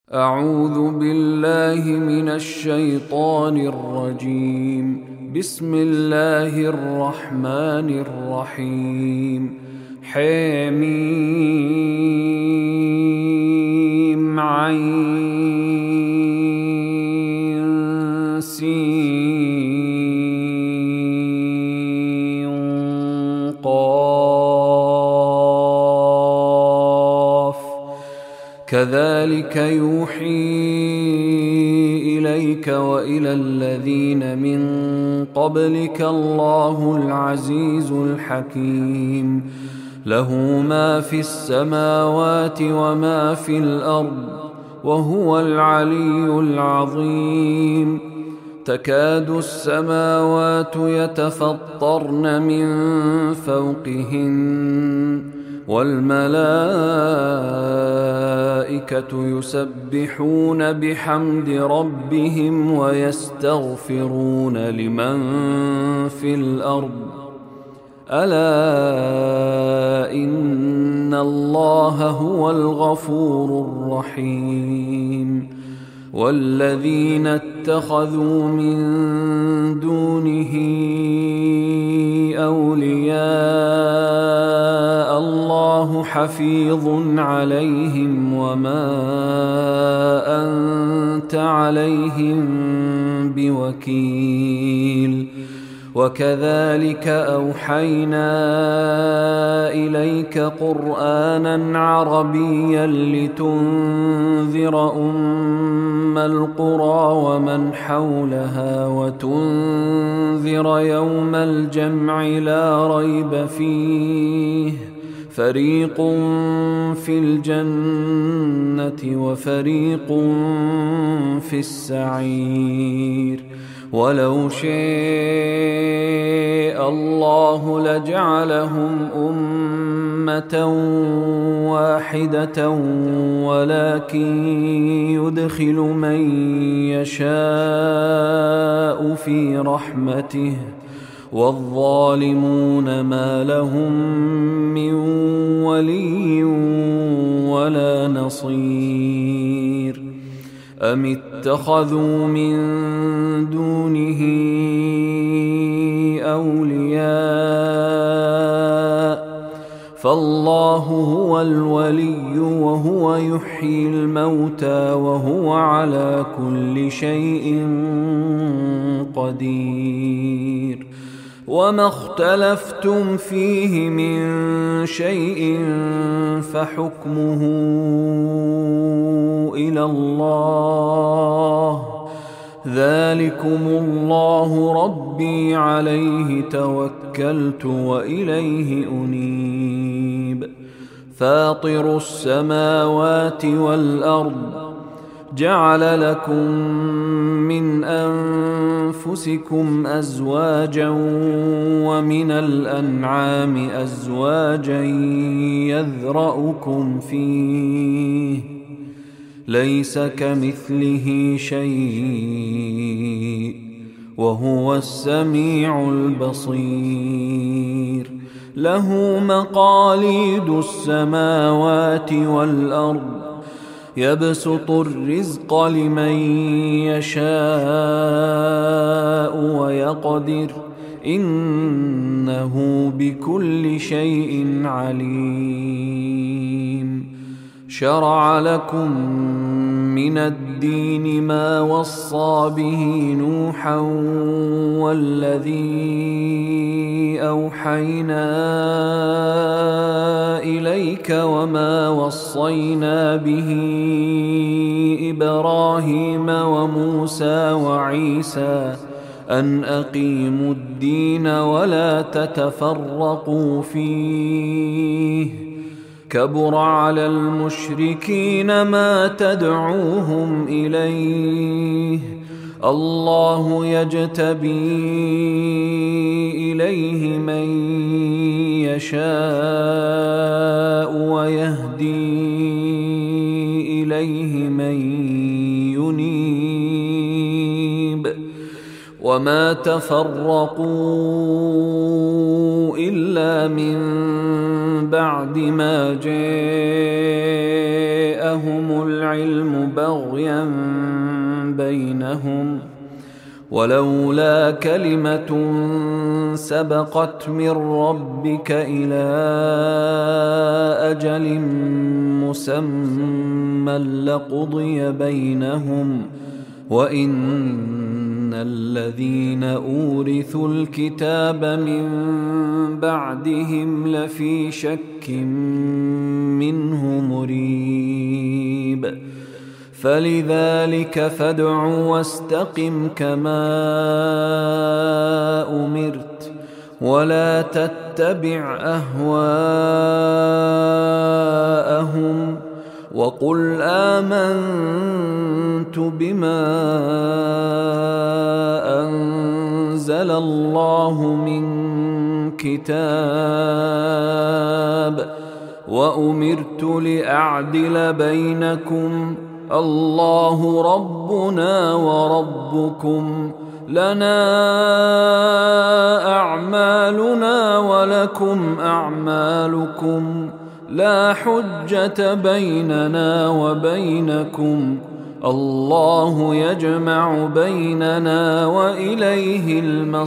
أعوذ بالله من الشيطان الرجيم. بسم الله الرحمن الرحيم. حميم عين سين قاف كذلك يوحي إليك وإلى الذين من قبلك الله العزيز الحكيم. له ما في السماوات وما في الأرض وهو العلي العظيم. تكاد السماوات يتفطرن من فوقهن والملائكة يسبحون بحمد ربهم ويستغفرون لمن في الأرض ألا إن الله هو الغفور الرحيم. والذين اتخذوا من دونه أولياء الله حفيظ عليهم وما أنت عليهم بوكيل. وكذلك أوحينا إليك قرآنا عربيا لتنذر أم القرى ومن حولها وتنذر يوم الجمع لا ريب فيه فريق في الجنة وفريق في السعير. ولو شاء الله لجعلهم أمة واحدة ولكن يدخل من يشاء في رحمته والظالمون ما لهم من ولي ولا نصير. أم اتخذوا من دونه أولياء فالله هو الولي وهو يحيي الموتى وهو على كل شيء قدير. وما اختلفتم فيه من شيء فحكمه إلى الله. ذلكم الله ربي عليه توكلت وإليه أنيب. فاطر السماوات والأرض جعل لكم من أنفسكم أزواجا ومن الأنعام أزواجا يذرأكم فيه ليس كمثله شيء وهو السميع البصير. له مقاليد السماوات والأرض يبسط الرزق لمن يشاء ويقدر إنه بكل شيء عليم. شرع لكم من الدين ما وصى به نوحا والذي أوحينا إليك وما وصينا به إبراهيم وموسى وعيسى أن أقيموا الدين ولا تتفرقوا فيه. كبر على المشركين ما تدعوهم إليه. الله يجتبي إليه من يشاء ويهدي إليه من ينيب. وما تفرقوا إلا من بعد ما جاءهم العلم بغيا بينهم ولولا كلمة سبقت من ربك إلى أجل مسمى لقضي بينهم وإن الذين أورثوا الكتاب من بعدهم لفي شك منه مريب فلذلك فادع واستقم كما أمرت ولا تتبع أهواءهم وقل آمنت بما أنزل الله من كتاب وأمرت لأعدل بينكم الله ربنا وربكم لنا أعمالنا ولكم أعمالكم لا حجة بيننا وبينكم الله يجمع بيننا وإليه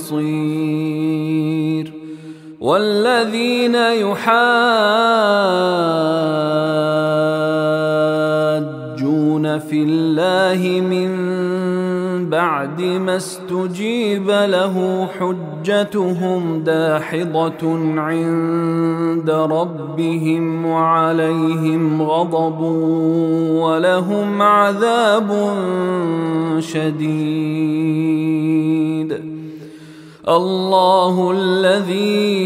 المصير والذين يحاجون في الله من بعد ما استجيب له حجتهم داحضة عند ربهم وعليهم غضب ولهم عذاب شديد الله الذي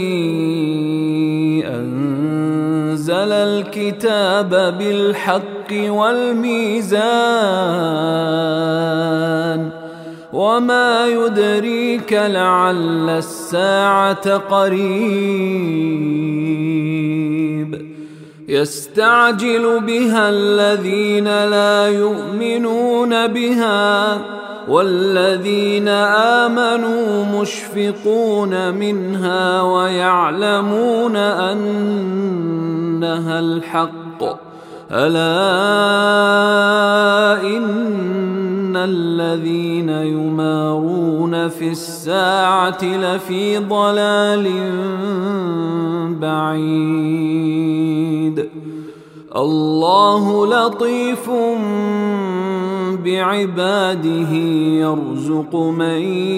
أنزل الكتاب بالحق والميزان وما يدريك لعل الساعة قريب يستعجل بها الذين لا يؤمنون بها والذين آمنوا مشفقون منها ويعلمون أنها الحق ألا إن الذين يمارون في الساعة لفي ضلال بعيد الله لطيف بعباده يرزق من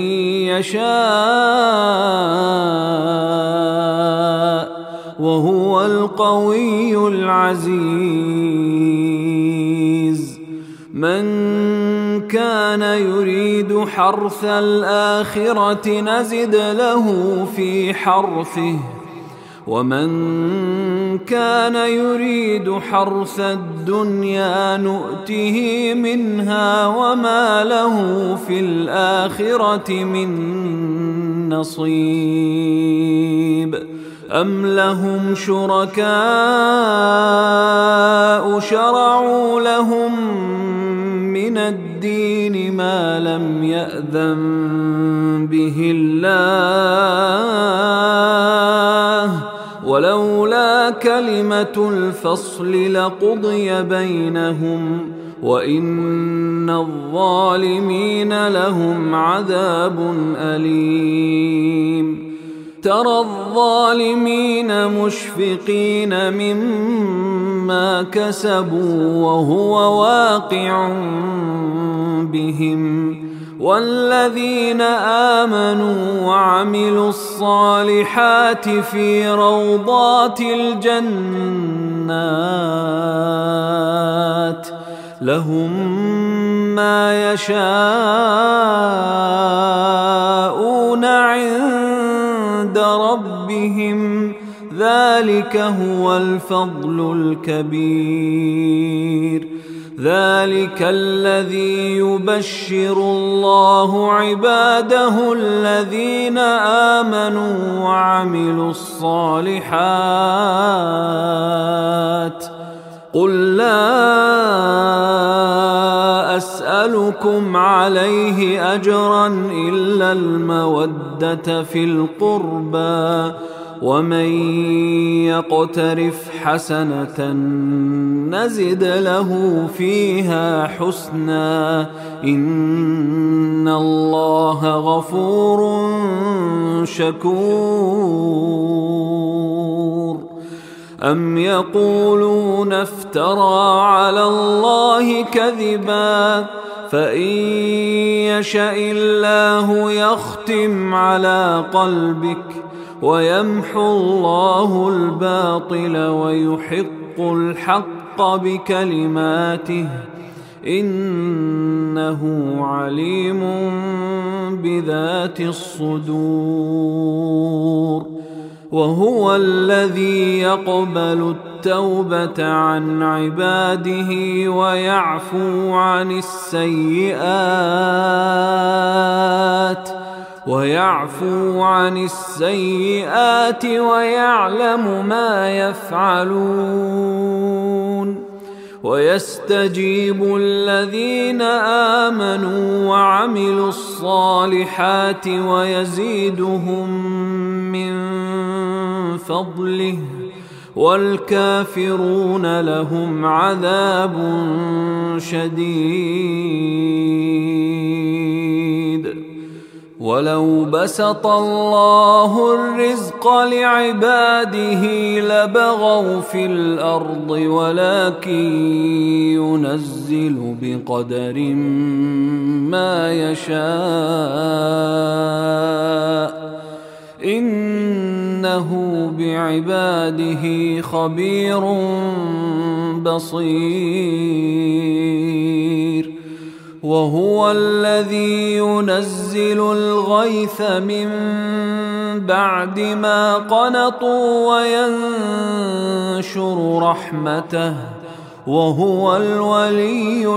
يشاء وهو القوي العزيز من كان يريد حرث الآخرة نزد له في حرثه ومن كان يريد حرث الدنيا نؤته منها وما له في الآخرة من نصيب أم لهم شركاء شرعوا لهم من الدين ما لم يأذن به الله ولولا كلمة الفصل لقضي بينهم وإن الظالمين لهم عذاب أليم ترى الظالمين مشفقين مما كسبوا وهو واقع بهم والذين آمنوا وعملوا الصالحات في روضات الجنات لهم ما يشاءون عند ربهم ذلك هو الفضل الكبير ذلك الذي يبشر الله عباده الذين آمنوا وعملوا الصالحات قل لا أسألكم عليه أجرا إلا المودة في القربى ومن يقترف حسنة نزد له فيها حسنا إن الله غفور شكور. أم يقولون افترى على الله كذبا فإن يشأ الله يختم على قلبك ويمحو الله الباطل ويحق الحق بكلماته إنه عليم بذات الصدور. وهو الذي يقبل التوبة عن عباده ويعفو عن السيئات ويعلم ما يفعلون ويستجيب الذين آمنوا وعملوا الصالحات ويزيدهم من فضله والكافرون لهم عذاب شديد. ولو بسط الله الرزق لعباده لبغوا في الأرض ولكن ينزل بقدر ما يشاء إنه بعباده خبير بصير. وهو الذي ينزل الغيث من بعد ما قنطوا وينشر رحمته وهو الولي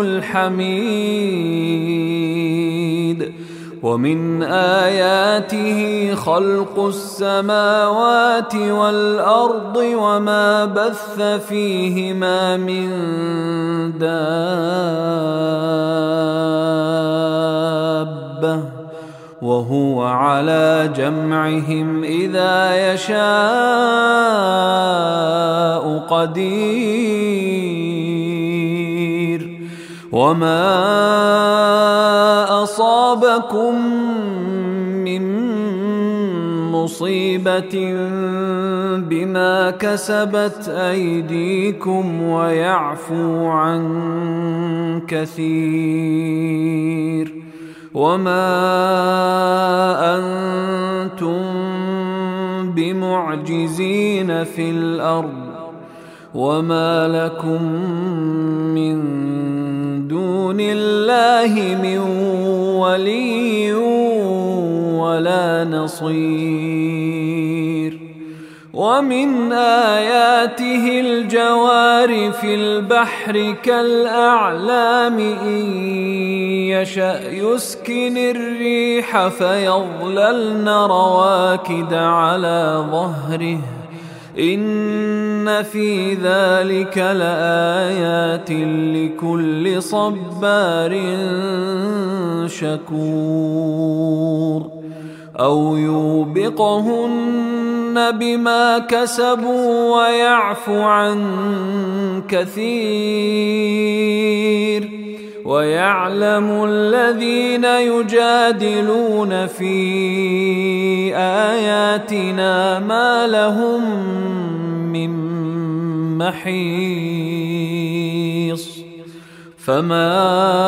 الحميد. ومن آياته خلق السماوات والأرض وما بث فيهما من دابة وهو على جمعهم إذا يشاء قدير. وما أصابكم من مصيبة بما كسبت أيديكم ويعفو عن كثير. وما أنتم بمعجزين في الأرض وما لكم من دون الله من ولي ولا نصير. ومن آياته الجوار في البحر كالأعلام إن يشأ يسكن الريح فيظللن رواكد على ظهره إن في ذلك لآيات لكل صبار شكور. أو يوبقهن بما كسبوا ويعفو عن كثير. ويعلم الذين يجادلون في آياتنا ما لهم من محيص. فما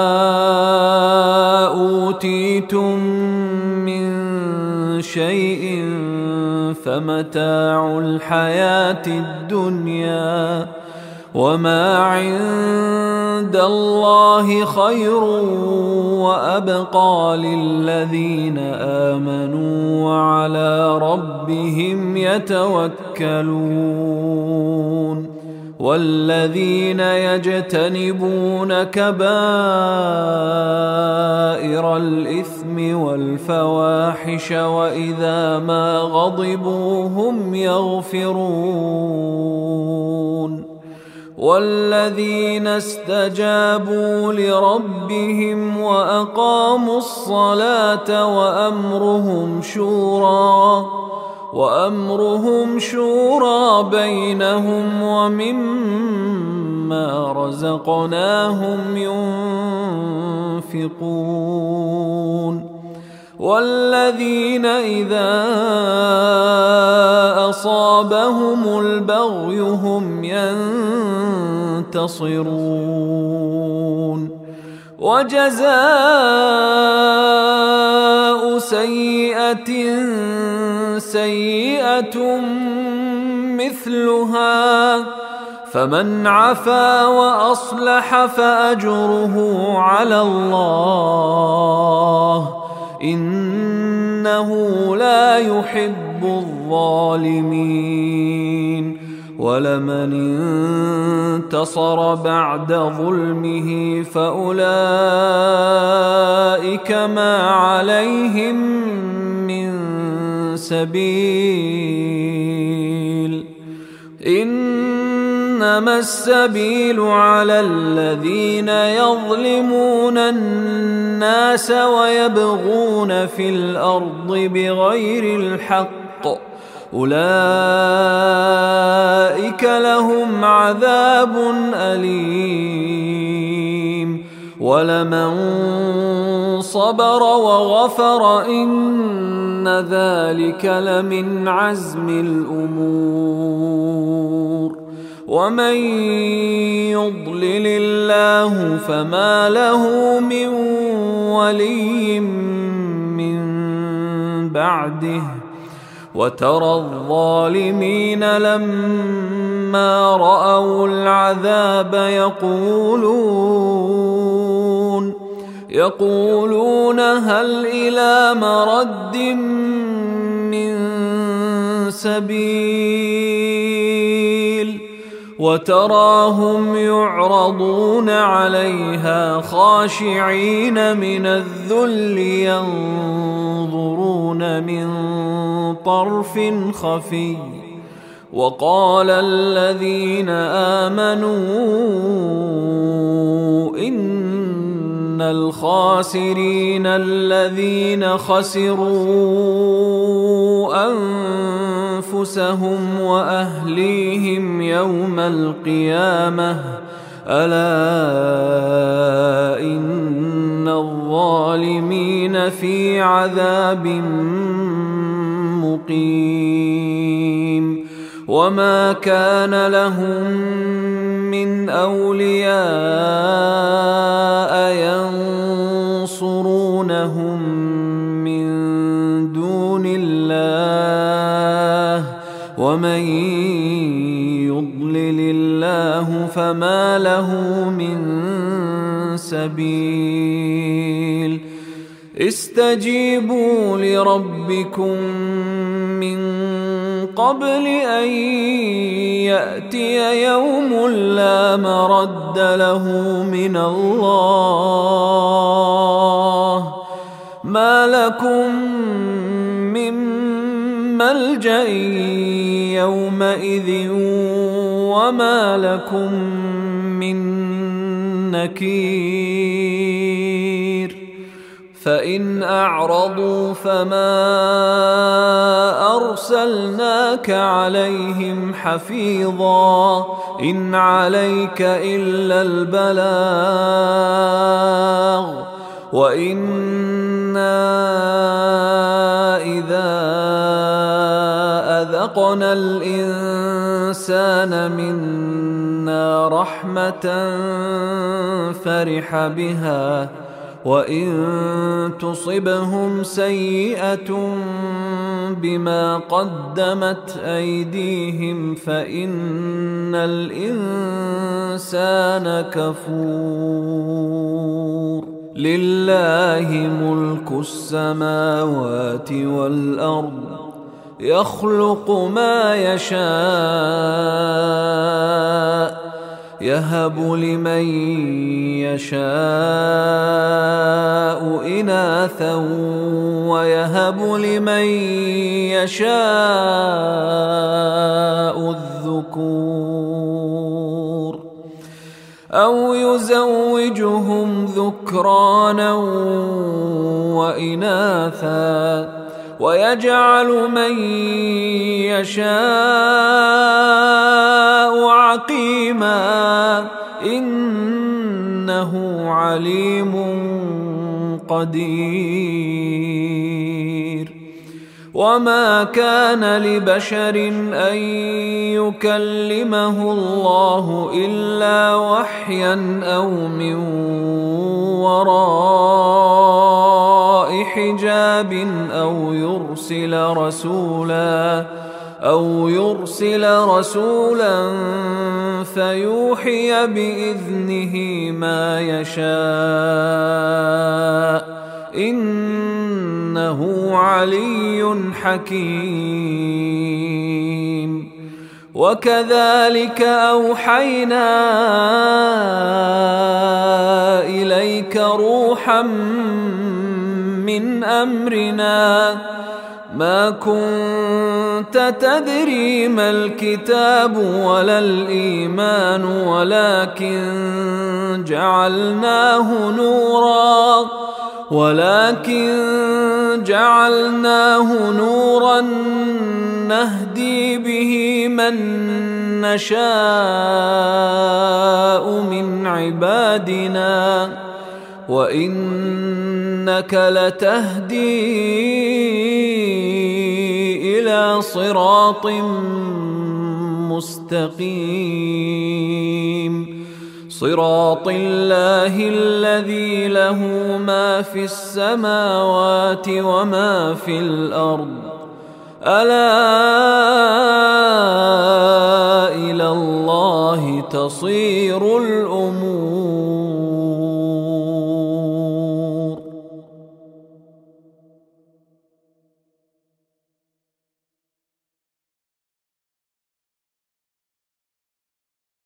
أوتيتم من شيء فمتاع الحياة الدنيا وما عند الله خير وأبقى للذين آمنوا وعلى ربهم يتوكلون. والذين يجتنبون كبائر الإثم والفواحش وإذا ما غضبوا هم يغفرون. والذين استجابوا لربهم وأقاموا الصلاة وأمرهم شورى بينهم ومما رزقناهم ينفقون والذين إذا أصابهم البغي هم ينتصرون وجزاء سيئة سيئة مثلها فمن عفا وأصلح فأجره على الله إنه لا يحب الظالمين ولمن انتصر بعد ظلمه فأولئك ما عليهم من سبيل إنما السبيل على الذين يظلمون الناس ويبغون في الأرض بغير الحق أولئك لهم عذاب أليم ولمن صبر وغفر إن ذلك لمن عزم الأمور ومن يضلل الله فما له من ولي من بعده وترى الظالمين لما رأوا العذاب يقولون هل إلى مرد من سبيل وتراهم يعرضون عليها خاشعين من الذل ينظرون من طرف خفي وقال الذين آمنوا إن الخاسرين الذين خسروا أنفسهم وأهليهم يوم القيامة ألا إن الظالمين في عذاب مقيم وما كان لهم من أولياء ينصرونهم من دون الله ومن يضلل الله فما له من سبيل استجيبوا لربكم من قبل أن يأتي يوم لا مرد له من الله ما لكم من ملجأ يومئذ وما لكم من نكير فإن أعرضوا فما أرسلناك عليهم حفيظا إن عليك إلا البلاغ وإنا إذا أذقنا الإنسان منا رحمة فرح بها وإن تصبهم سيئة بما قدمت أيديهم فإن الإنسان كفور لله ملك السماوات والأرض يخلق ما يشاء يهب لمن يشاء إناثا ويهب لمن يشاء الذكور أو يزوجهم ذكرانا وإناثا ويجعل من يشاء عقيما إنه عليم قدير. وما كان لبشر أن يكلمه الله إلا وحيا أو من وراء حجاب أو يرسل رسولا فيوحي بإذنه ما يشاء إنه علي حكيم. وكذلك أوحينا إليك روحا من أمرنا ما كنت تدري ما الكتاب ولا الإيمان ولكن جعلناه نورا نهدي به من نشاء من عبادنا وإنك لتهدي إلى صراط مستقيم صراط الله الذي له ما في السماوات وما في الأرض ألا إلى الله تصير الأمور.